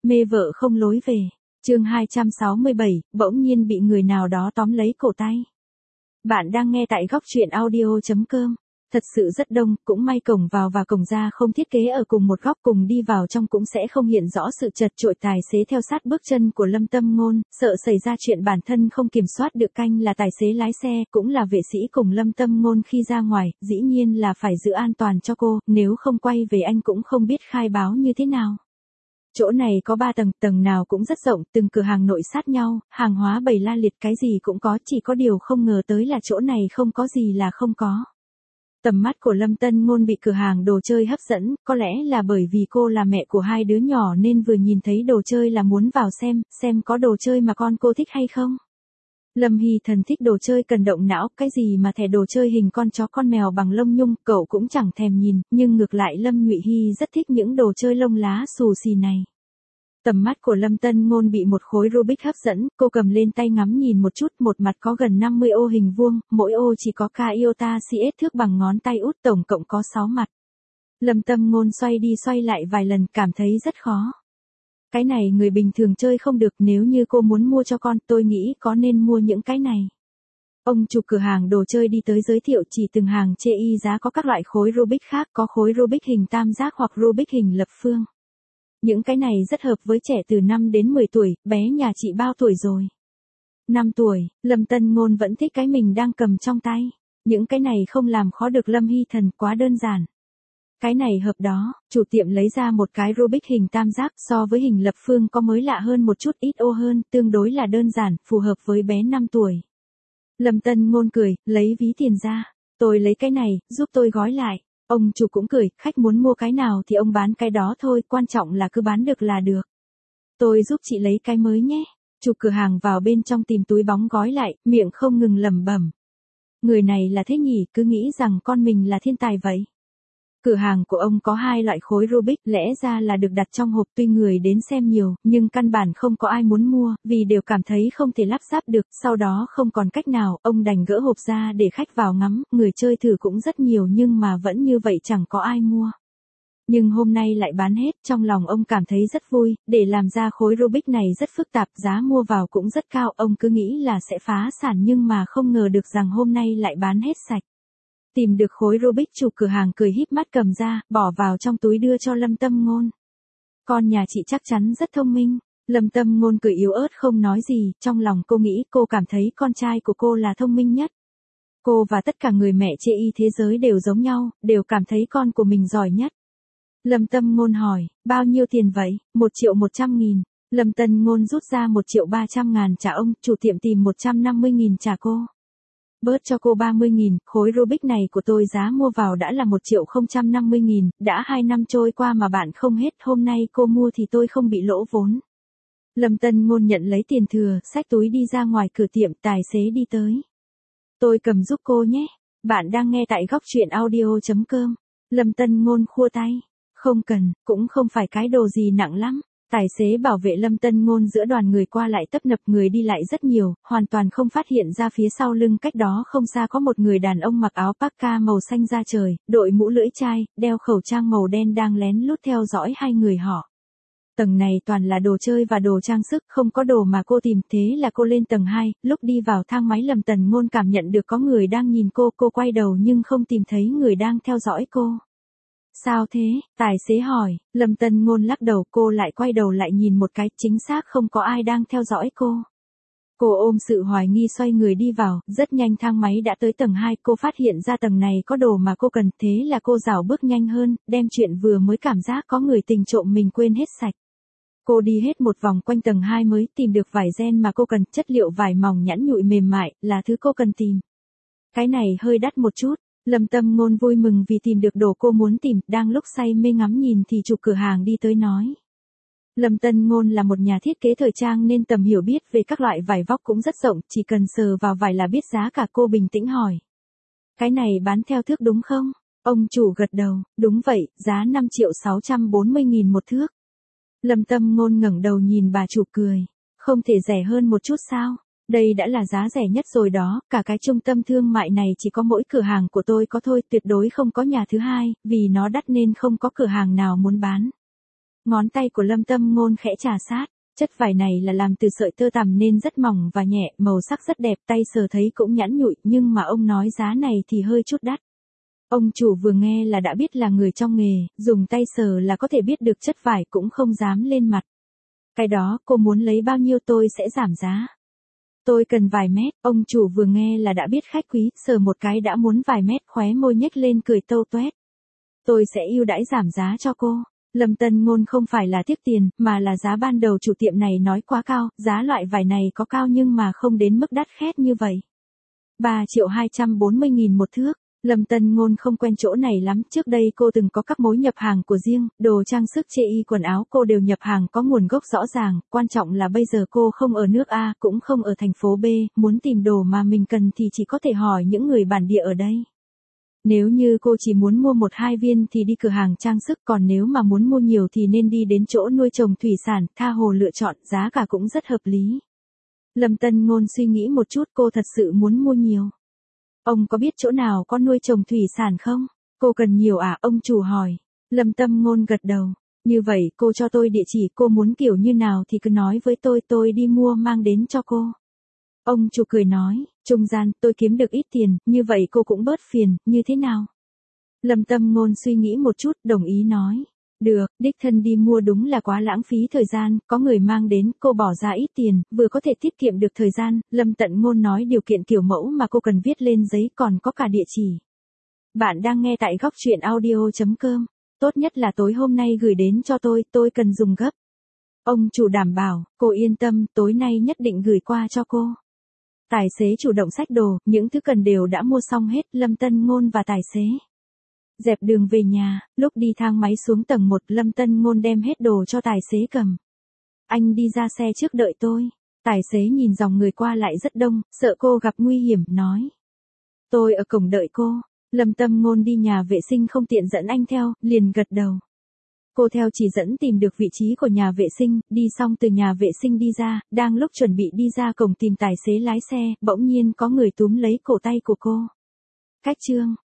Mê vợ không lối về. Chương 267, bỗng nhiên bị người nào đó tóm lấy cổ tay. Bạn đang nghe tại góc truyện audio.com. Thật sự rất đông, cũng may cổng vào và cổng ra không thiết kế ở cùng một góc, cùng đi vào trong cũng sẽ không hiện rõ sự chật chội. Tài xế theo sát bước chân của Lâm Tâm Ngôn, sợ xảy ra chuyện bản thân không kiểm soát được. Canh là tài xế lái xe, cũng là vệ sĩ cùng Lâm Tâm Ngôn khi ra ngoài, dĩ nhiên là phải giữ an toàn cho cô, nếu không quay về anh cũng không biết khai báo như thế nào. Chỗ này có 3 tầng, tầng nào cũng rất rộng, từng cửa hàng nội sát nhau, hàng hóa bày la liệt, cái gì cũng có, chỉ có điều không ngờ tới là chỗ này không có gì là không có. Tầm mắt của Lâm Tân Ngôn bị cửa hàng đồ chơi hấp dẫn, có lẽ là bởi vì cô là mẹ của 2 đứa nhỏ nên vừa nhìn thấy đồ chơi là muốn vào xem có đồ chơi mà con cô thích hay không. Lâm Hy Thần thích đồ chơi cần động não, cái gì mà thẻ đồ chơi hình con chó con mèo bằng lông nhung, cậu cũng chẳng thèm nhìn, nhưng ngược lại Lâm Nhụy Hy rất thích những đồ chơi lông lá xù xì này. Tầm mắt của Lâm Tân Ngôn bị một khối Rubik hấp dẫn, cô cầm lên tay ngắm nhìn một chút, một mặt có gần 50 ô hình vuông, mỗi ô chỉ có ca iota CS thước bằng ngón tay út, tổng cộng có 6 mặt. Lâm Tâm Ngôn xoay đi xoay lại vài lần, cảm thấy rất khó. Cái này người bình thường chơi không được, nếu như cô muốn mua cho con, tôi nghĩ có nên mua những cái này. Ông chủ cửa hàng đồ chơi đi tới giới thiệu chỉ từng hàng chê y giá, có các loại khối Rubik khác, có khối Rubik hình tam giác hoặc Rubik hình lập phương. Những cái này rất hợp với trẻ từ 5 đến 10 tuổi, bé nhà chị bao tuổi rồi? 5 tuổi, Lâm Tân Ngôn vẫn thích cái mình đang cầm trong tay. Những cái này không làm khó được Lâm Hy Thần, quá đơn giản. Cái này hợp đó, chủ tiệm lấy ra một cái Rubik hình tam giác, so với hình lập phương có mới lạ hơn một chút, ít ô hơn, tương đối là đơn giản, phù hợp với bé 5 tuổi. Lâm Tân Ngôn cười, lấy ví tiền ra. Tôi lấy cái này, giúp tôi gói lại. Ông chủ cũng cười, khách muốn mua cái nào thì ông bán cái đó thôi, quan trọng là cứ bán được là được. Tôi giúp chị lấy cái mới nhé. Chủ cửa hàng vào bên trong tìm túi bóng gói lại, miệng không ngừng lẩm bẩm. Người này là thế nhỉ, cứ nghĩ rằng con mình là thiên tài vậy. Cửa hàng của ông có 2 loại khối Rubik, lẽ ra là được đặt trong hộp, tuy người đến xem nhiều, nhưng căn bản không có ai muốn mua, vì đều cảm thấy không thể lắp ráp được, sau đó không còn cách nào, ông đành gỡ hộp ra để khách vào ngắm, người chơi thử cũng rất nhiều nhưng mà vẫn như vậy chẳng có ai mua. Nhưng hôm nay lại bán hết, trong lòng ông cảm thấy rất vui, để làm ra khối Rubik này rất phức tạp, giá mua vào cũng rất cao, ông cứ nghĩ là sẽ phá sản nhưng mà không ngờ được rằng hôm nay lại bán hết sạch. Tìm được khối Rubik, chủ cửa hàng cười híp mắt cầm ra, bỏ vào trong túi đưa cho Lâm Tâm Ngôn. Con nhà chị chắc chắn rất thông minh. Lâm Tâm Ngôn cười yếu ớt không nói gì, trong lòng cô nghĩ cô cảm thấy con trai của cô là thông minh nhất. Cô và tất cả người mẹ chê y thế giới đều giống nhau, đều cảm thấy con của mình giỏi nhất. Lâm Tâm Ngôn hỏi, bao nhiêu tiền vậy? 1.100.000. Lâm Tân Ngôn rút ra 1.300.000 trả ông, chủ tiệm tìm 150.000 trả cô. Bớt cho cô 30.000, khối Rubik này của tôi giá mua vào đã là 1.050.000, đã 2 năm trôi qua mà bạn không hết, hôm nay cô mua thì tôi không bị lỗ vốn. Lâm Tân Ngôn nhận lấy tiền thừa, xách túi đi ra ngoài cửa tiệm, tài xế đi tới. Tôi cầm giúp cô nhé, bạn đang nghe tại góc truyện audio.com. Lâm Tân Ngôn khua tay, không cần, cũng không phải cái đồ gì nặng lắm. Tài xế bảo vệ Lâm Tân Ngôn giữa đoàn người qua lại tấp nập, người đi lại rất nhiều, hoàn toàn không phát hiện ra phía sau lưng cách đó không xa có một người đàn ông mặc áo parka màu xanh da trời, đội mũ lưỡi chai, đeo khẩu trang màu đen đang lén lút theo dõi 2 người họ. Tầng này toàn là đồ chơi và đồ trang sức, không có đồ mà cô tìm, thế là cô lên tầng 2, lúc đi vào thang máy Lâm Tân Ngôn cảm nhận được có người đang nhìn cô quay đầu nhưng không tìm thấy người đang theo dõi cô. Sao thế? Tài xế hỏi, Lâm Tân Ngôn lắc đầu, cô lại quay đầu lại nhìn một cái, chính xác không có ai đang theo dõi cô. Cô ôm sự hoài nghi xoay người đi vào, rất nhanh thang máy đã tới tầng 2, cô phát hiện ra tầng này có đồ mà cô cần, thế là cô rảo bước nhanh hơn, đem chuyện vừa mới cảm giác có người tình trộm mình quên hết sạch. Cô đi hết một vòng quanh tầng 2 mới tìm được vải ren mà cô cần, chất liệu vải mỏng nhẵn nhụi mềm mại, là thứ cô cần tìm. Cái này hơi đắt một chút. Lâm Tâm Ngôn vui mừng vì tìm được đồ cô muốn tìm, đang lúc say mê ngắm nhìn thì chủ cửa hàng đi tới nói. Lâm Tân Ngôn là một nhà thiết kế thời trang nên tầm hiểu biết về các loại vải vóc cũng rất rộng, chỉ cần sờ vào vải là biết giá cả. Cô bình tĩnh hỏi. Cái này bán theo thước đúng không? Ông chủ gật đầu, đúng vậy, giá 5.640.000 một thước. Lâm Tâm Ngôn ngẩng đầu nhìn bà chủ cười. Không thể rẻ hơn một chút sao? Đây đã là giá rẻ nhất rồi đó, cả cái trung tâm thương mại này chỉ có mỗi cửa hàng của tôi có thôi, tuyệt đối không có nhà thứ hai, vì nó đắt nên không có cửa hàng nào muốn bán. Ngón tay của Lâm Tâm Ngôn khẽ trà sát. Chất vải này là làm từ sợi tơ tằm nên rất mỏng và nhẹ, màu sắc rất đẹp, tay sờ thấy cũng nhẵn nhụi, nhưng mà ông nói giá này thì hơi chút đắt. Ông chủ vừa nghe là đã biết là người trong nghề, dùng tay sờ là có thể biết được chất vải, cũng không dám lên mặt. Cái đó, cô muốn lấy bao nhiêu tôi sẽ giảm giá. Tôi cần vài mét, ông chủ vừa nghe là đã biết khách quý, sờ một cái đã muốn vài mét, khóe môi nhếch lên cười tâu toét. Tôi sẽ ưu đãi giảm giá cho cô. Lâm Tân Ngôn không phải là tiếc tiền, mà là giá ban đầu chủ tiệm này nói quá cao, giá loại vải này có cao nhưng mà không đến mức đắt khét như vậy. 3.240.000 một thước. Lâm Tân Ngôn không quen chỗ này lắm, trước đây cô từng có các mối nhập hàng của riêng, đồ trang sức chê y quần áo cô đều nhập hàng có nguồn gốc rõ ràng, quan trọng là bây giờ cô không ở nước A, cũng không ở thành phố B, muốn tìm đồ mà mình cần thì chỉ có thể hỏi những người bản địa ở đây. Nếu như cô chỉ muốn mua 1-2 viên thì đi cửa hàng trang sức, còn nếu mà muốn mua nhiều thì nên đi đến chỗ nuôi trồng thủy sản, tha hồ lựa chọn, giá cả cũng rất hợp lý. Lâm Tân Ngôn suy nghĩ một chút, cô thật sự muốn mua nhiều. Ông có biết chỗ nào có nuôi trồng thủy sản không? Cô cần nhiều à? Ông chủ hỏi. Lâm Tâm Ngôn gật đầu. Như vậy cô cho tôi địa chỉ, cô muốn kiểu như nào thì cứ nói với tôi đi mua mang đến cho cô. Ông chủ cười nói, trung gian, tôi kiếm được ít tiền, như vậy cô cũng bớt phiền, như thế nào? Lâm Tâm Ngôn suy nghĩ một chút, đồng ý nói. Được, đích thân đi mua đúng là quá lãng phí thời gian, có người mang đến, cô bỏ ra ít tiền, vừa có thể tiết kiệm được thời gian. Lâm Tận Ngôn nói điều kiện kiểu mẫu mà cô cần viết lên giấy, còn có cả địa chỉ. Bạn đang nghe tại góc truyện audio.com. Tốt nhất là tối hôm nay gửi đến cho tôi cần dùng gấp. Ông chủ đảm bảo, cô yên tâm, tối nay nhất định gửi qua cho cô. Tài xế chủ động xách đồ, những thứ cần đều đã mua xong hết, Lâm Tân Ngôn và tài xế dẹp đường về nhà, lúc đi thang máy xuống tầng 1, Lâm Tân Ngôn đem hết đồ cho tài xế cầm. Anh đi ra xe trước đợi tôi. Tài xế nhìn dòng người qua lại rất đông, sợ cô gặp nguy hiểm, nói. Tôi ở cổng đợi cô. Lâm Tâm Ngôn đi nhà vệ sinh không tiện dẫn anh theo, liền gật đầu. Cô theo chỉ dẫn tìm được vị trí của nhà vệ sinh, đi xong từ nhà vệ sinh đi ra, đang lúc chuẩn bị đi ra cổng tìm tài xế lái xe, bỗng nhiên có người túm lấy cổ tay của cô. Cách chương